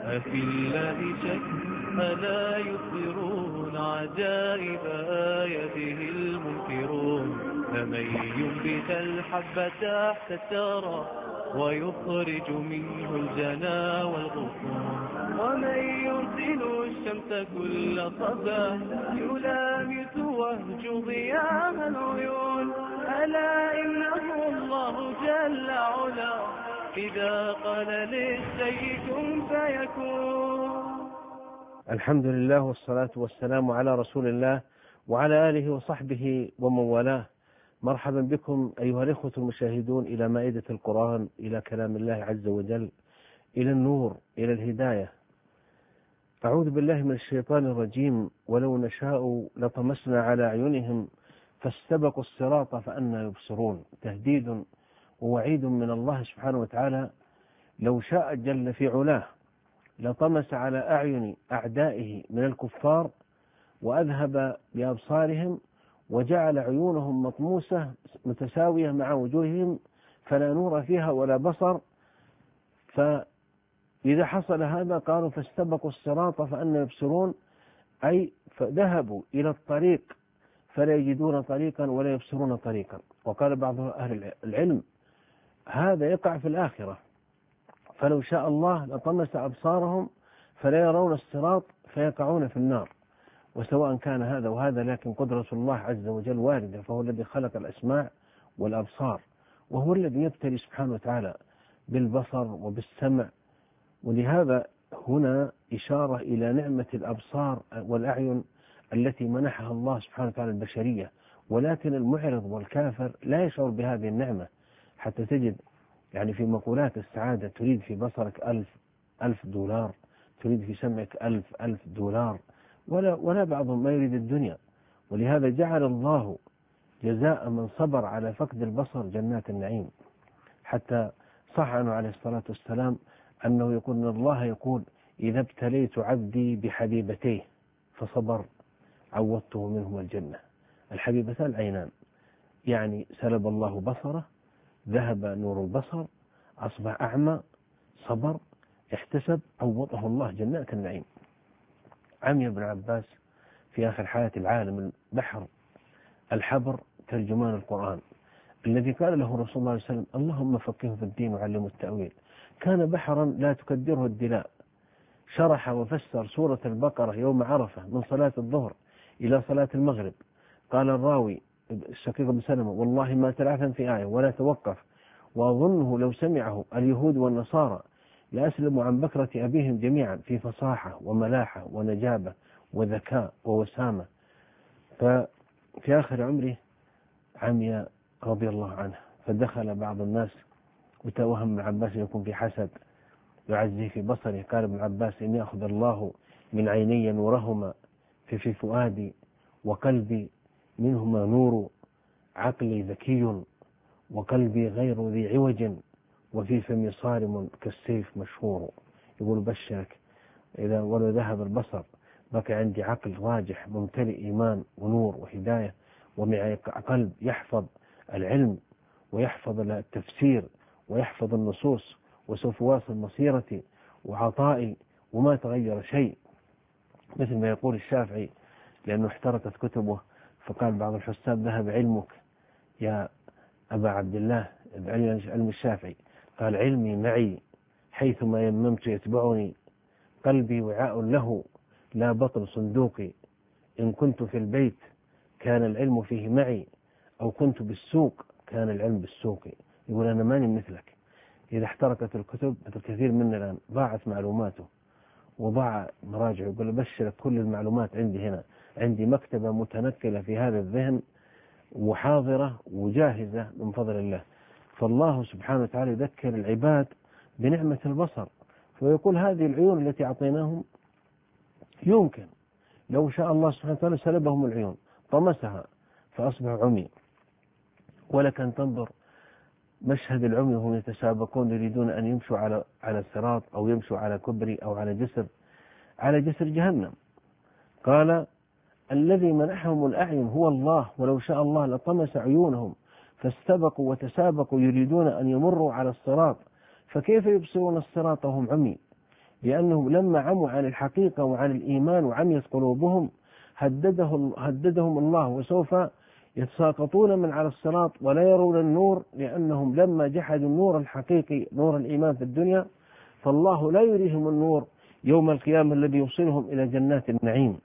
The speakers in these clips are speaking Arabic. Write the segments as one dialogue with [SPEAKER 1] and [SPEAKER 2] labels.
[SPEAKER 1] أفي الله شك ألا يخبرون عجائب آياته المنكرون فمن ينبت الحب تحت الثرى ويخرج منه الجنا والغصون ومن يرسل الشمس كل صباح يلامس وهج ضياء العيون ألا إنه الله جل علا إذا قال للشيء كن فيكون.
[SPEAKER 2] الحمد لله والصلاة والسلام على رسول الله وعلى آله وصحبه ومن والاه. مرحبا بكم أيها الإخوة المشاهدون إلى مائدة القرآن، إلى كلام الله عز وجل، إلى النور، إلى الهداية. أعوذ بالله من الشيطان الرجيم. ولو نشاء لطمسنا على أعينهم فاستبقوا الصراط فأنى يبصرون. تهديد ووعيد من الله سبحانه وتعالى. لو شاء جل في علاه لطمس على أعين أعدائه من الكفار وأذهب بأبصارهم وجعل عيونهم مطموسة متساوية مع وجوههم فلا نور فيها ولا بصر. فإذا حصل هذا قالوا فاستبقوا الصراط فأنى يبصرون، أي فذهبوا إلى الطريق فلا يجدون طريقا ولا يبصرون طريقا. وقال بعض أهل العلم هذا يقع في الآخرة، فلو شاء الله لطمس أبصارهم فلا يرون الصراط فيقعون في النار. وسواء كان هذا وهذا، لكن قدرة الله عز وجل واردة، فهو الذي خلق الأسماع والأبصار، وهو الذي يبتلي سبحانه وتعالى بالبصر وبالسمع. ولهذا هنا إشارة إلى نعمة الأبصار والأعين التي منحها الله سبحانه وتعالى البشرية، ولكن المعرض والكافر لا يشعر بهذه النعمة. حتى تجد يعني في مقولات السعادة تريد في بصرك 1000 دولار، تريد في سمعك 1000 دولار، ولا بعضهم ما يريد الدنيا. ولهذا جعل الله جزاء من صبر على فقد البصر جنات النعيم. حتى صح عنه عليه الصلاة والسلام أنه يقول إن الله يقول إذا ابتليت عبدي بحبيبتيه فصبر عوضته منهم الجنة. الحبيبتان العينان، يعني سلب الله بصره، ذهب نور البصر، أصبح أعمى، صبر، احتسب، عوضه الله جنات النعيم. عمي ابن عباس في آخر حياة العالم البحر الحبر ترجمان القرآن الذي قال له رسول الله صلى الله عليه وسلم اللهم فقهه في الدين وعلمه التأويل. كان بحرا لا تكدره الدلاء، شرح وفسر سورة البقرة يوم عرفة من صلاة الظهر إلى صلاة المغرب. قال الراوي الشقيق بن سلمة والله ما تلعثم في آية ولا توقف، وأظنه لو سمعه اليهود والنصارى لأسلموا عن بكرة أبيهم جميعا في فصاحة وملاحة ونجابة وذكاء ووسامة. ففي آخر عمره عمي رضي الله عنه، فدخل بعض الناس وتوهم ابن عباس يكون في حسد يعزيه في بصره. قال ابن عباس إني أخذ الله من عيني نورهما في فؤادي وقلبي منهما نور، عقلي ذكي وقلبي غير ذي عوج وفي فمي صارم كالسيف مشهور. يقول بشرك إذا ولو ذهب البصر بقي عندي عقل راجح ممتلئ إيمان ونور وهداية، ومعي قلب يحفظ العلم ويحفظ التفسير ويحفظ النصوص، وسوف واصل مسيرتي وعطائي وما تغير شيء. مثل ما يقول الشافعي لأنه احترقت كتبه، فقال بعض الحساب ذهب علمك يا أبا عبد الله، علم الشافعي، قال علمي معي حيثما يممت يتبعني، قلبي وعاء له لا بطن صندوقي، إن كنت في البيت كان العلم فيه معي، أو كنت بالسوق كان العلم بالسوق. يقول أنا ماني مثلك. إذا احترقت الكتب مثل كثير منا الآن ضاعت معلوماته وضاع مراجعه. يقول أبشرك كل المعلومات عندي هنا، عندي مكتبة متنقلة في هذا الذهن وحاضرة وجاهزة من فضل الله. فالله سبحانه وتعالى يذكر العباد بنعمة البصر، فيقول هذه العيون التي أعطيناهم يمكن لو شاء الله سبحانه وتعالى سلبهم العيون طمسها فأصبحوا عمي. ولك أن تنظر مشهد العمي وهم يتسابقون يريدون أن يمشوا على الصراط أو يمشوا على كبري أو على جسر جهنم. قال الذي منحهم الأعين هو الله، ولو شاء الله لطمس عيونهم فاستبقوا وتسابقوا يريدون أن يمروا على الصراط فكيف يبصرون الصراط وهم عمي. لأنهم لما عموا عن الحقيقة وعن الإيمان وعميت قلوبهم هددهم الله، وسوف يتساقطون من على الصراط ولا يرون النور، لأنهم لما جحدوا النور الحقيقي نور الإيمان في الدنيا، فالله لا يريهم النور يوم القيامة الذي يوصلهم إلى جنات النعيم.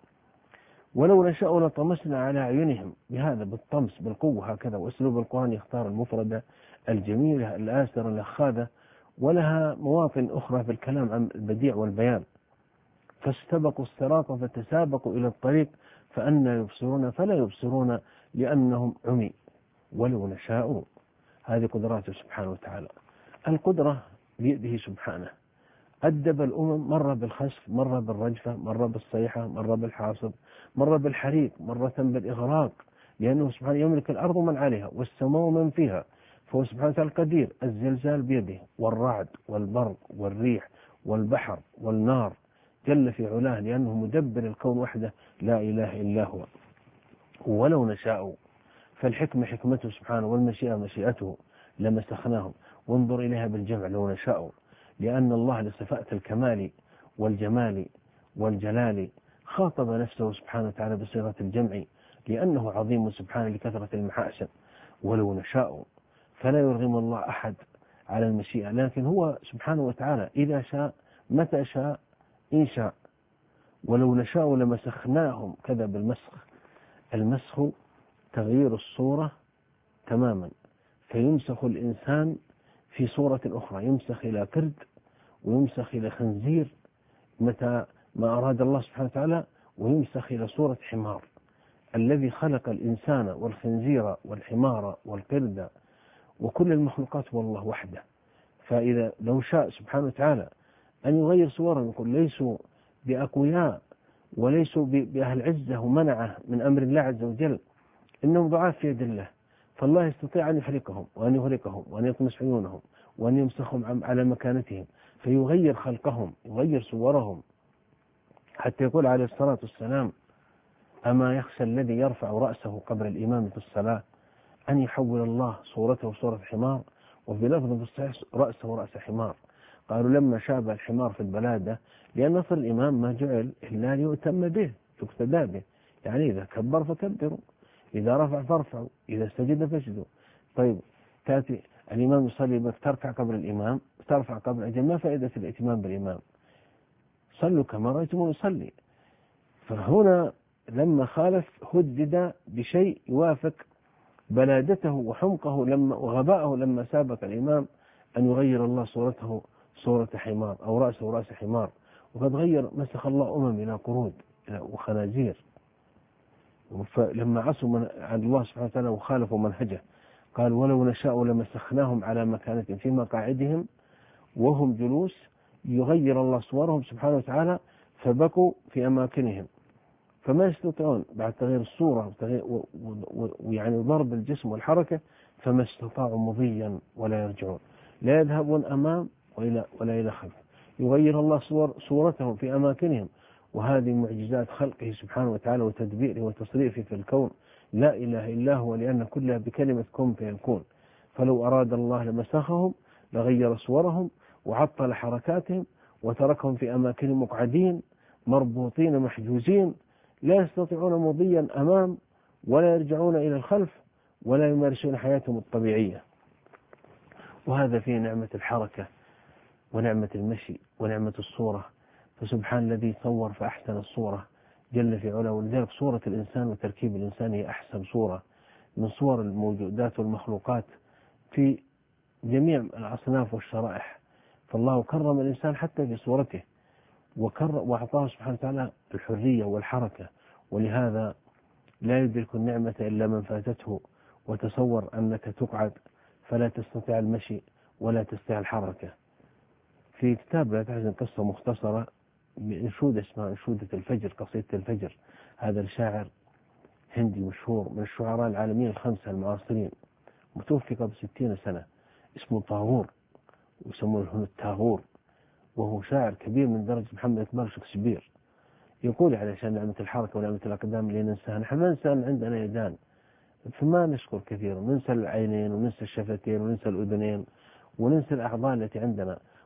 [SPEAKER 2] ولو نشاء لطمسنا على أعينهم، بهذا بالطمس بالقوة هكذا. وأسلوب القرآن يختار المفردة الجميلة الآسرة الأخاذة، ولها مواطن أخرى في الكلام عن البديع والبيان. فاستبقوا الصراط فتسابقوا إلى الطريق فأنى يبصرون فلا يبصرون لأنهم عمي. ولو نشاء، هذه قدراته سبحانه وتعالى. القدرة بيده سبحانه. أدب الأمم، مرة بالخسف، مرة بالرجفة، مرة بالصيحة، مرة بالحاصب، مرة بالحريق، مرة بالإغراق، لأنه سبحانه يملك الأرض من عليها والسماء من فيها، فهو سبحانه وتعالى القدير. الزلزال بيده، والرعد والبرق والريح والبحر والنار، جل في علاه، لأنه مدبر الكون وحده لا إله إلا هو. ولو نشاء، فالحكمة حكمته سبحانه، والمشيئة مشيئته، لمسخناهم. وانظر إليها بالجمع، لو نشاء، لأن الله لصفات الكمال والجمال والجلال خاطب نفسه سبحانه وتعالى بصيغة الجمع، لأنه عظيم سبحانه لكثرة المحاسن. ولو نشاء، فلا يرغم الله أحد على المشيئة، لكن هو سبحانه وتعالى إذا شاء متى شاء إن شاء. ولو نشاء لمسخناهم، كذا بالمسخ. المسخ تغيير الصورة تماما، فيمسخ الإنسان في صورة أخرى، يمسخ إلى كرد ويمسخ إلى خنزير متى ما أراد الله سبحانه وتعالى، ويمسخ إلى صورة حمار. الذي خلق الإنسان والخنزير والحمار والقرد وكل المخلوقات هو الله وحده. فإذا لو شاء سبحانه وتعالى أن يغير صورهم، يقول ليسوا بأقوياء وليسوا بأهل عزة ومنعه من أمر الله عز وجل، إنهم ضعاف في يد الله، فالله يستطيع أن يحرقهم وأن يهلكهم وأن يطمس عيونهم وأن يمسخهم على مكانتهم، فيغير خلقهم، يغير صورهم، حتى يقول عليه الصلاة والسلام: أما يخشى الذي يرفع رأسه قبل الإمام في الصلاة أن يحول الله صورته صورة حمار، وفي لفظ في الصحيح رأسه رأس حمار. قالوا لما شابه الحمار في البلادة، لأن نصر الإمام ما جعل إلا ليؤتم به، يقتدى به، يعني إذا كبر فكبروا، إذا رفع فارفعوا، إذا سجد فاسجدوا. طيب تأتي الإمام يصلي بك تركع قبل الإمام، ترفع قبل الإمام، ما فائدة الائتمام بالإمام؟ صلوا كما رأيتم يصلي. فهنا لما خالف هدد بشيء يوافق بلادته وحمقه وغباءه لما سابق الإمام أن يغير الله صورته صورة حمار أو رأسه رأس حمار. وقد غير مسخ الله إلى قرود وخنازير. فلما عصوا عن الله سبحانه وتعالى وخالفوا منهجه قال: ولو نشاء لمسخناهم على مكانتهم في مقاعدهم وهم جلوس، يغير الله صورهم سبحانه وتعالى فبقوا في أماكنهم، فما يستطيعون بعد تغيير الصورة ويعني ضرب الجسم والحركة، فما استطاعوا مضيا ولا يرجعون، لا يذهبون أمام ولا إلى خلف. يغير الله صورتهم في أماكنهم، وهذه معجزات خلقه سبحانه وتعالى وتدبيره وتصريفه في الكون لا إله إلا هو، لأن كلها بكلمة كن فيكون. فلو أراد الله لمسخهم، لغير صورهم وعطل حركاتهم وتركهم في أماكنهم مقعدين مربوطين محجوزين، لا يستطيعون مضيا أمام ولا يرجعون إلى الخلف ولا يمارسون حياتهم الطبيعية. وهذا فيه نعمة الحركة ونعمة المشي ونعمة الصورة. فسبحان الذي صور فأحسن الصورة جل في علاه. ولذلك صورة الإنسان وتركيب الإنسان هي أحسن صورة من صور الموجودات والمخلوقات في جميع الأصناف والشرائح. فالله كرم الإنسان حتى في صورته، وأعطاه سبحانه وتعالى الحرية والحركة، ولهذا لا يدرك النعمة إلا من فاتته. وتصور أنك تقعد فلا تستطيع المشي ولا تستطيع الحركة. في كتاب لا تحزن قصة مختصرة بأنشودة اسمها أنشودة الفجر، قصيدة الفجر. هذا الشاعر هندي مشهور من الشعراء العالميين الخمسة المعاصرين، متوفي قبل 60 سنة، اسمه طاغور ويسمونه هنا التاغور، وهو شاعر كبير من درجة محمد إكبار شكسبير. يقول علشان نعمة الحركة ونعمة الأقدام اللي ننساها، نحن ما ننسى عندنا يدان فما نشكر كثيرا، ننسى العينين وننسى الشفتين وننسى الأذنين وننسى الأعضاء التي عندنا،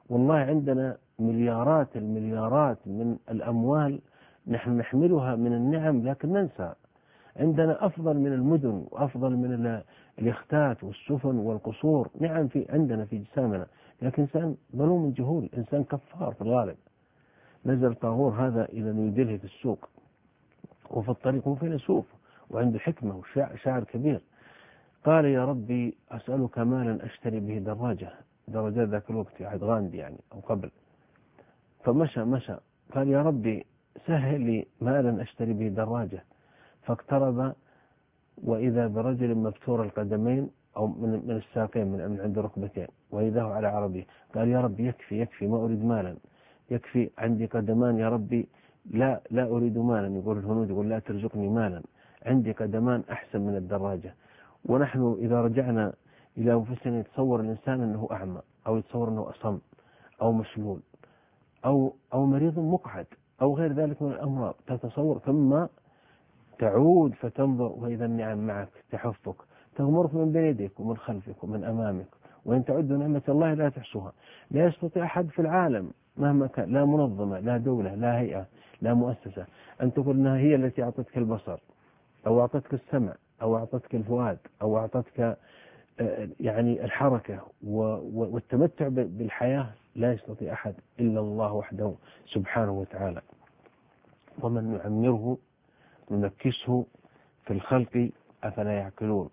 [SPEAKER 2] والله عندنا مليارات المليارات من الأموال نحن نحملها من النعم، لكن ننسى. عندنا أفضل من المدن وأفضل من اليختات والسفن والقصور، نعم عندنا في جسامنا، لكن إنسان ظلوم جهول، إنسان كفار في الغالب. نزل طاغور هذا إلى نيودلهي في السوق، وفي الطريق هو فيلسوف وعنده حكمة وشاعر كبير. قال يا ربي أسألك مالا أشتري به دراجة ذاك الوقت عهد غاندي يعني أو قبل. فمشى قال يا ربي سهل لي مالا أشتري به دراجة. فاقترب وإذا برجل مبتور القدمين أو من الساقين من عند الركبتين، وإذا هو على عربية. قال يا ربي يكفي ما أريد مالا، يكفي عندي قدمان يا ربي، لا أريد مالا. يقول الهنود يقول لا ترزقني مالا، عندي قدمان أحسن من الدراجة. ونحن إذا رجعنا إلى أنفسنا يتصور الإنسان أنه أعمى، أو يتصور أنه أصم أو مشلول أو مريض مقعد أو غير ذلك من الأمراض، تتصور، ثم تعود فتنظر وإذا النعم معك تحفك تغمرك من بين يديك ومن خلفك ومن أمامك، وإن تعدوا نعمة الله لا تحصوها. لا يستطيع أحد في العالم مهما كان، لا منظمة لا دولة لا هيئة لا مؤسسة، أن تقول أنها هي التي أعطتك البصر أو أعطتك السمع أو أعطتك الفؤاد أو أعطتك يعني الحركة والتمتع بالحياة. لا يستطيع أحد إلا الله وحده سبحانه وتعالى. ومن نعمره ننكسه في الخلق أفلا يعقلون.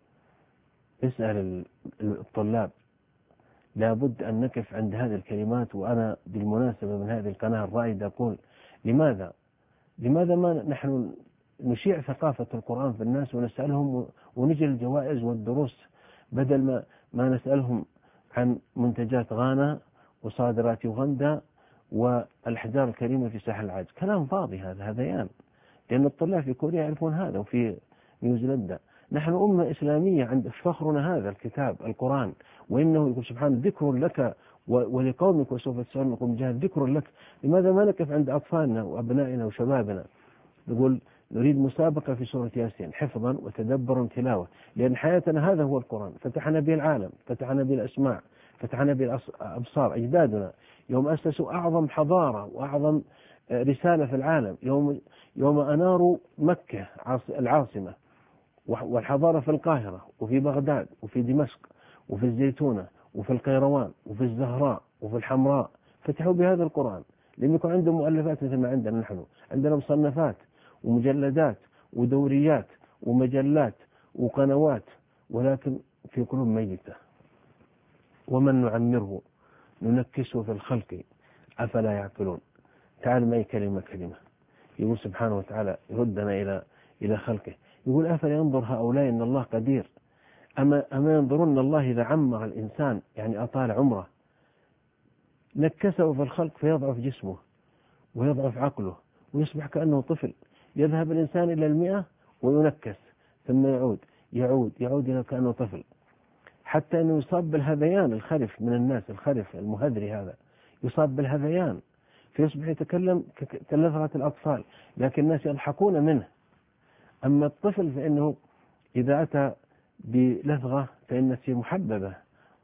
[SPEAKER 2] اسأل الطلاب، لابد أن نقف عند هذه الكلمات. وأنا بالمناسبة من هذه القناة الرائدة أقول لماذا ما نحن نشيع ثقافة القرآن في الناس ونسألهم ونجي الجوائز والدروس، بدل ما نسألهم عن منتجات غانا وصادرات يوغندا والأحجار الكريمة في ساحل العاج. كلام فاضي هذا هذيان، لأن الطلاب في كوريا يعرفون هذا وفي نيوزيلندا. نحن أمة إسلامية عند فخرنا هذا الكتاب القرآن، وإنه يقول سبحانه ذكر لك ولقومك وسوف تسألون لكم جهاد، ذكر لك. لماذا ما نقف عند أطفالنا وأبنائنا وشبابنا نقول نريد مسابقة في سورة ياسين حفظا وتدبرا تلاوة، لأن حياتنا هذا هو القرآن. فتحنا به العالم، فتحنا به الأسماع، فتحنا به الأبصار. أجدادنا يوم أسسوا أعظم حضارة وأعظم رسالة في العالم، يوم أناروا مكة العاصمة والحضارة في القاهرة وفي بغداد وفي دمشق وفي الزيتونة وفي القيروان وفي الزهراء وفي الحمراء، فتحوا بهذا القرآن. لم يكن عندهم مؤلفات مثل ما عندنا نحن، عندنا مصنفات ومجلدات ودوريات ومجلات وقنوات، ولكن في قلوب ميتة. ومن نعمره ننكسه في الخلق أفلا يعقلون. تعال معي كلمة يقول سبحانه وتعالى يردنا إلى خلقه، يقول أفلا ينظر هؤلاء إن الله قدير، أما ينظرون الله إذا عمر الإنسان يعني أطال عمره نكسه في الخلق فيضعف جسمه ويضعف عقله ويصبح كأنه طفل. يذهب الإنسان إلى 100 وينكس، ثم يعود إلى كأنه طفل، حتى أنه يصاب بالهذيان. الخرف من الناس، الخرف المهذري هذا يصاب بالهذيان فيصبح يتكلم كلفظة الأطفال، لكن الناس يضحكون منه. أما الطفل فإنه إذا أتى بلفظة فإن هي محببة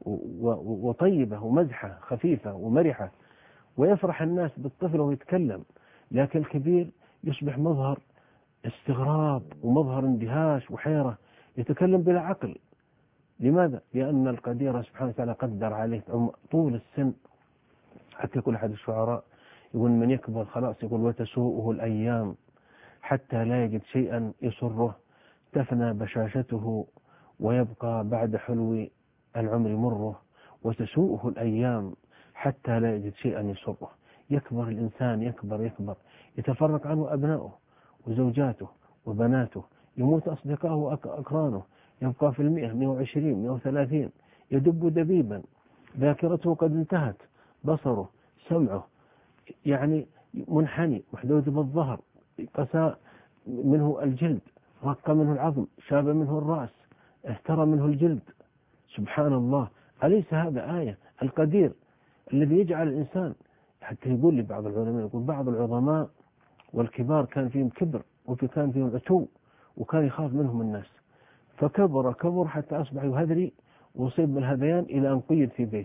[SPEAKER 2] وطيبة ومزحة خفيفة ومرحة، ويفرح الناس بالطفل وهو يتكلم. لكن الكبير يصبح مظهر استغراب ومظهر اندهاش وحيرة، يتكلم بلا عقل. لماذا؟ لأن القدير سبحانه وتعالى قدر عليه طول السن. حتى يقول أحد الشعراء يقول من يكبر خلاص يقول وتسوءه الأيام حتى لا يجد شيئا يسره، تفنى بشاشته ويبقى بعد حلو العمر مره، وتسوءه الأيام حتى لا يجد شيئا يسره. يكبر الإنسان يكبر يتفرق عنه أبنائه وزوجاته وبناته، يموت أصدقائه وأقرانه، يبقى في 100 120 130 يدب دبيبا، ذاكرته قد انتهت، بصره سمعه يعني منحني محدود بالظهر، قسى منه الجلد، رق منه العظم، شاب منه الرأس، اهترى منه الجلد. سبحان الله، أليس هذا آية؟ القدير الذي يجعل الإنسان، حتى يقول لي بعض العلماء، يقول بعض العظماء والكبار كان فيهم كبر وكان فيهم عتو وكان يخاف منهم الناس، فكبر حتى أصبح يهذري وصيب بالهذيان إلى أن قيد في بيته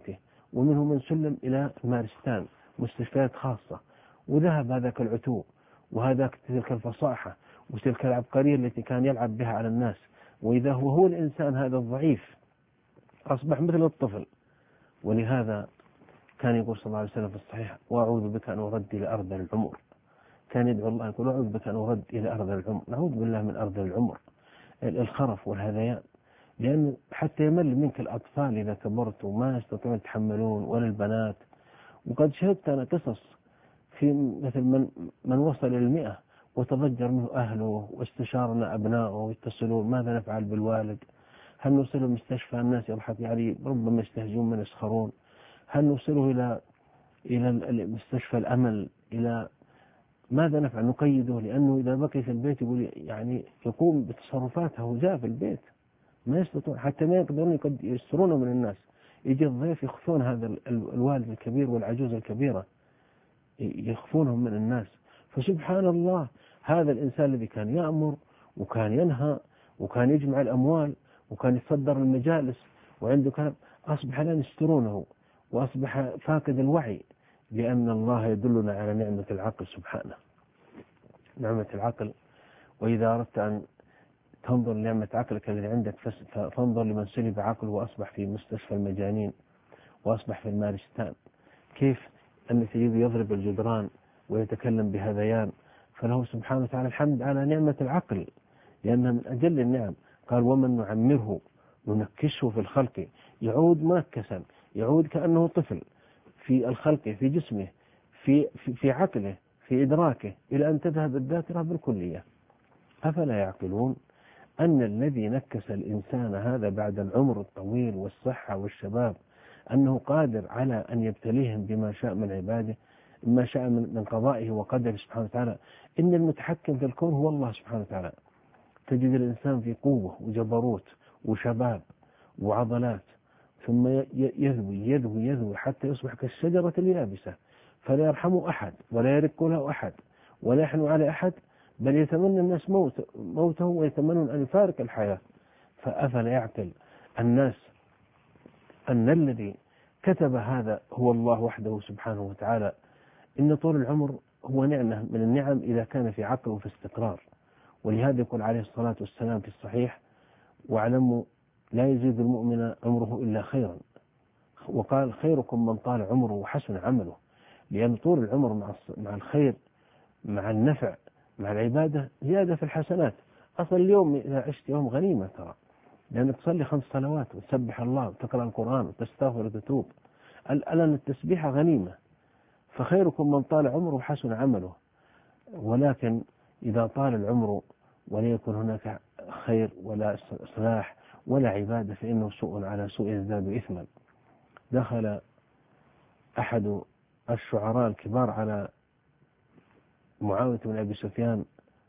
[SPEAKER 2] ومنه من سلم إلى المارستان، مستشفيات خاصة. وذهب هذاك العتو وهذاك تلك الفصاحة وتلك العبقرية التي كان يلعب بها على الناس، وإذا هو الإنسان هذا الضعيف أصبح مثل الطفل. ولهذا كان يقول صلى الله عليه وسلم في الصحيح: وأعوذ بك أن أرد إلى أرض العمر. كان يدعو الله يقول: أعوذ بك أن أرد إلى أرض العمر. نعوذ بالله من أرض العمر، الخرف والهذيان، لأن حتى يمل منك الأطفال إذا كبرت وما يستطيعون يتحملون، ولا البنات. وقد شهدت أنا قصص في مثل من وصل إلى 100 وتضجر منه أهله واستشارنا أبنائه ويتصلون: ماذا نفعل بالوالد؟ هل نوصله مستشفى الناس يضحك عليه، ربما يستهزئون من يسخرون؟ هل نوصله إلى مستشفى الأمل؟ إلى ماذا نفعل؟ نقيده، لأنه إذا بقي في البيت يقول يعني يقوم بتصرفاته هزاء في البيت، ما يستطيعون حتى ما يقدرون يسترونه من الناس. يجي الضيف يخفون هذا الوالد الكبير والعجوز الكبيرة، يخفونهم من الناس. فسبحان الله، هذا الإنسان الذي كان يأمر وكان ينهى وكان يجمع الأموال وكان يصدر المجالس وعنده كلام، أصبح لا يسترونه وأصبح فاقد الوعي، لأن الله يدلنا على نعمة العقل سبحانه، نعمة العقل. وإذا أردت أن تنظر لنعمة عقلك الذي عندك فانظر لمن سلب عقله وأصبح في مستشفى المجانين وأصبح في المارستان، كيف أن تجد يضرب الجدران ويتكلم بهذيان. فله سبحانه وتعالى الحمد على نعمة العقل، لأنها من أجل النعم. قال: ومن نعمره ننكشه في الخلق، يعود منكسا، يعود كأنه طفل في الخلق، في جسمه، في عقله، في إدراكه، إلى أن تذهب الذاكرة بالكلية. أفلا يعقلون أن الذي نكس الإنسان هذا بعد العمر الطويل والصحة والشباب أنه قادر على أن يبتليهم بما شاء من عباده، ما شاء من قضائه وقدره سبحانه وتعالى. إن المتحكم في الكون هو الله سبحانه وتعالى. تجد الإنسان في قوة وجبروت وشباب وعضلات، ثم يذوي حتى يصبح كالشجرة اليابسة، فلا يرحمه أحد ولا يرق له أحد ولا يحنو على أحد، بل يتمنى الناس موته ويتمنون أن يفارق الحياة. فأفلا يعقل الناس أن الذي كتب هذا هو الله وحده سبحانه وتعالى؟ إن طول العمر هو نعمة من النعم إذا كان في عقل وفي استقرار. ولهذا يقول عليه الصلاة والسلام في الصحيح: واعلموا لا يزيد المؤمن عمره إلا خيرا. وقال: خيركم من طال عمره وحسن عمله. لأن طول العمر مع الخير، مع النفع، مع العبادة، زيادة في الحسنات. أصل اليوم إذا عشت يوم غنيمة ترى، لأنك تصلي 5 صلوات وتسبح الله وتقرأ القرآن وتستغفر وتتوب. الآن التسبيح غنيمة. فخيركم من طال عمره وحسن عمله. ولكن إذا طال العمر وليكن هناك خير ولا إصلاح ولا عبادة فإنه سوء على سوء يزداد إثما. دخل أحد الشعراء الكبار على معاوية بن أبي سفيان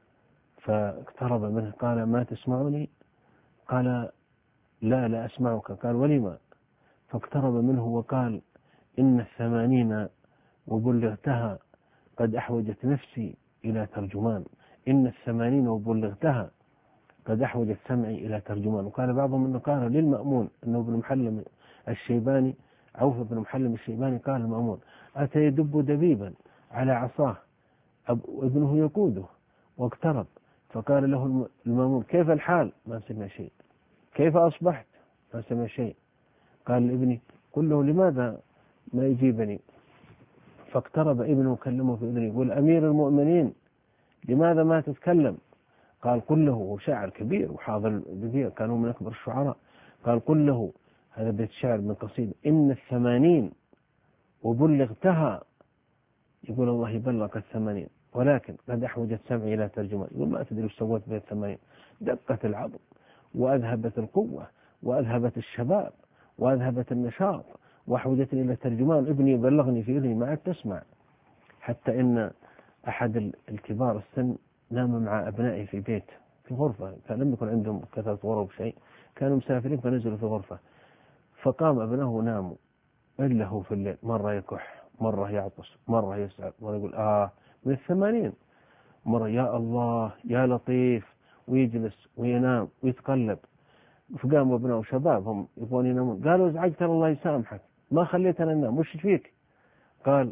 [SPEAKER 2] فاقترب منه، قال: ما تسمعني؟ قال: لا أسمعك. قال: ولما؟ فاقترب منه وقال: إن 80 وبلغتها قد أحوجت نفسي إلى ترجمان. إن 80 وبلغتها قد أحوجت سمعي إلى ترجمان. وقال بعضهم أنه قال للمأمون، أنه ابن محلم الشيباني، عوف بن محلم الشيباني، قال المأمون: أتى يدب دبيبا على عصاه وابنه يقوده، واقترب فقال له المأمون: كيف الحال؟ ما سمع شيء. كيف أصبحت؟ ما سمع شيء. قال لابني: قل له لماذا ما يجيبني؟ فاقترب ابنه وكلمه في أذنه يقول: أمير المؤمنين لماذا ما تتكلم؟ قال: قل له، شاعر كبير وحاضر البذيء، كانوا من أكبر الشعراء. قال: قل له، هذا بيت شعر من قصيدة: إن 80 وبلغتها، يقول الله يبلغ 80 ولكن قد أحوجت سمعي إلى ترجمان. يقول: ما تدري وش سويت بيت 80؟ دقت العظم وأذهبت القوة وأذهبت الشباب وأذهبت النشاط وأحوجتني إلى ترجمان، ابني يبلغني في إذني ما عاد تسمع. حتى إن أحد الكبار السن نام مع أبنائه في بيت في غرفة، كان لم يكن عندهم كثرة غرف شيء، كانوا مسافرين فنزلوا في غرفة، فقام أبنائه وناموا إلا هو في الليل مرة يكح، مرة يعطس، مرة يسعد، مرة يقول من 80، مرة يا الله يا لطيف، ويجلس وينام ويتقلب. فقاموا ابنائه شباب هم يبغون ينامون، قالوا: ازعجت الله يسامحك. ما خليتنا ننام، وش فيك؟ قال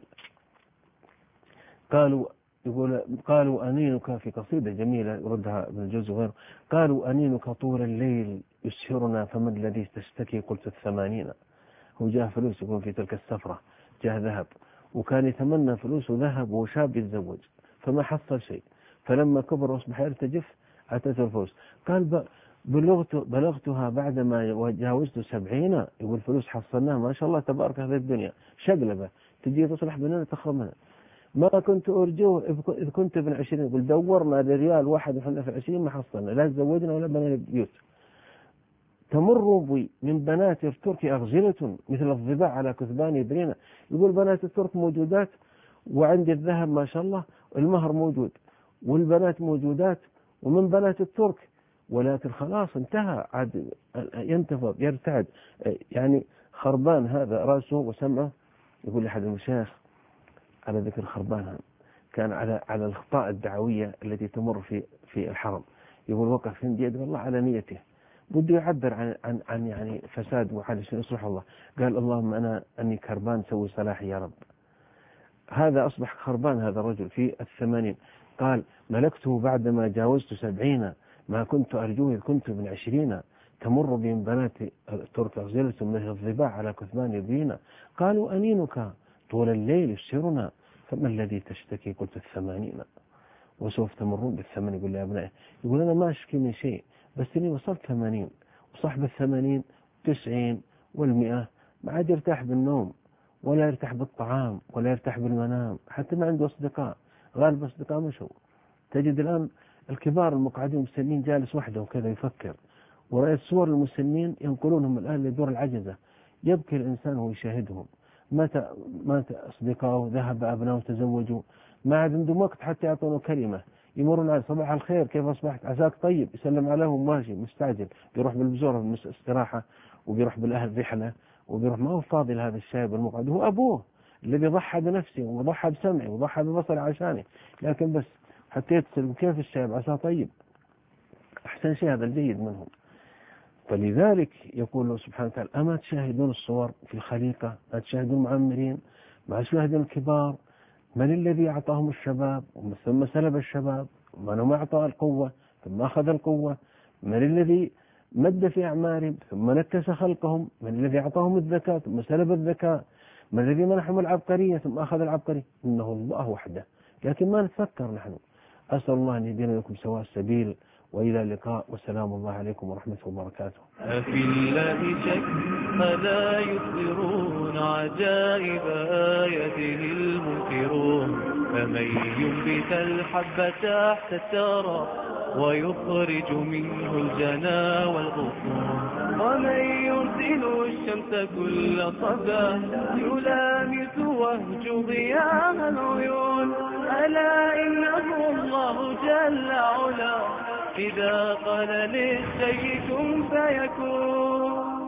[SPEAKER 2] قالوا أنينك، في قصيدة جميلة يردها ابن الجوزي وغيره، قالوا أنينك طول الليل يسهرنا فما الذي تشتكي؟ قلت 80. هو جاء فلوس، يكون في تلك السفرة جاء ذهب، وكان يتمنى فلوس وذهب وشاب يتزوج، فما حصل شيء، فلما كبر واصبح يرتجف أتته الفلوس. قال بلغتها بعدما جاوزت 70. يقول فلوس حصلناها ما شاء الله تبارك هذه الدنيا شقلبة، تجي تصلح بيننا تخرب منها. ما كنت أرجوه إذ كنت ابن 20. يقول دورنا لريال واحد وحنا في 20 ما حصلنا، لا تزوجنا ولا بنينا بيوت. تمر بي من بنات الترك أغزلة مثل الضباع على كثبان يدرينا. يقول بنات الترك موجودات، وعندي الذهب ما شاء الله، المهر موجود، والبنات موجودات، ومن بنات الترك، ولكن خلاص انتهى، عاد ينتفض يرتعد، يعني خربان هذا رأسه وسمعه. يقول أحد المشايخ على ذكر خربان، كان على الأخطاء الدعوية التي تمر في الحرم، يقول وقف هندي يدعو الله على نيته، بده يعبر عن يعني فساد وعلى شيء يصلح الله. قال اللهم أني كربان سوي صلاحي يا رب. هذا أصبح خربان هذا الرجل في 80. قال ملكته بعدما جاوزت 70، ما كنت أرجوه إذ كنت ابن 20. تمر بهم بنات الترك أغزلة مثل الضباع على كثبان يدينا. قالوا أنينك طول الليل يسهرنا فما الذي تشتكي؟ قلت 80. وسوف تمرون بال80. يقول لي يا أبنائي، يقول أنا ما أشكي من شيء، بس إني وصلت 80، وصاحب 80 90 و100 ما عاد يرتاح بالنوم، ولا يرتاح بالطعام، ولا يرتاح بالمنام، حتى ما عنده أصدقاء، غالب أصدقاء مشوا. تجد الآن الكبار المقعدين المسنين جالس وحده وكذا يفكر، ورأيت صور المسنين ينقلونهم الآن لدور العجزة، يبكي الإنسان وهو يشاهدهم. مات أصدقائه، ذهب أبنائه تزوجوا، ما عاد عندهم وقت حتى يعطونه كلمة. يمرون على صباح الخير كيف أصبحت، عساك طيب، يسلم عليهم ماشي مستعجل، بيروح بالبزورة استراحة، وبيروح بالأهل رحلة، وبيروح ما هو فاضي لهذا الشاب المقعد. هو أبوه الذي ضحى بنفسه وضحى بسمعه وضحى ببصره عشانه، لكن بس حتى يتصل كيف الشاب عساه طيب. أحسن شيء هذا الجيد منهم. فلذلك يقول الله سبحانه وتعالى أما تشاهدون الصور في الخليقة، ما تشاهدون المعمرين، ما تشاهدون الكبار، من الذي أعطاهم الشباب ثم سلب الشباب، من هم أعطى القوة ثم أخذ القوة، من الذي مد في أعمارهم ثم نكس خلقهم، من الذي أعطاهم الذكاء ثم سلب الذكاء، من الذي منحهم العبقرية ثم أخذ العبقرية. إنه الله وحده، لكن ما نتفكر نحن. أسأل الله أن يهدينا لكم سواء السبيل، وإلى اللقاء، والسلام الله عليكم ورحمة الله وبركاته.
[SPEAKER 1] أفي الله شك ألا يظهرون عجائب آياته المنكرون، فمن ينبت الحب تحت الثرى ويخرج منه الجنى والغصون، ومن يرسل الشمس كل صباح يلامس وهج ضياء العيون، ألا إنه الله جل علا إذا قال للشيء كن فيكون.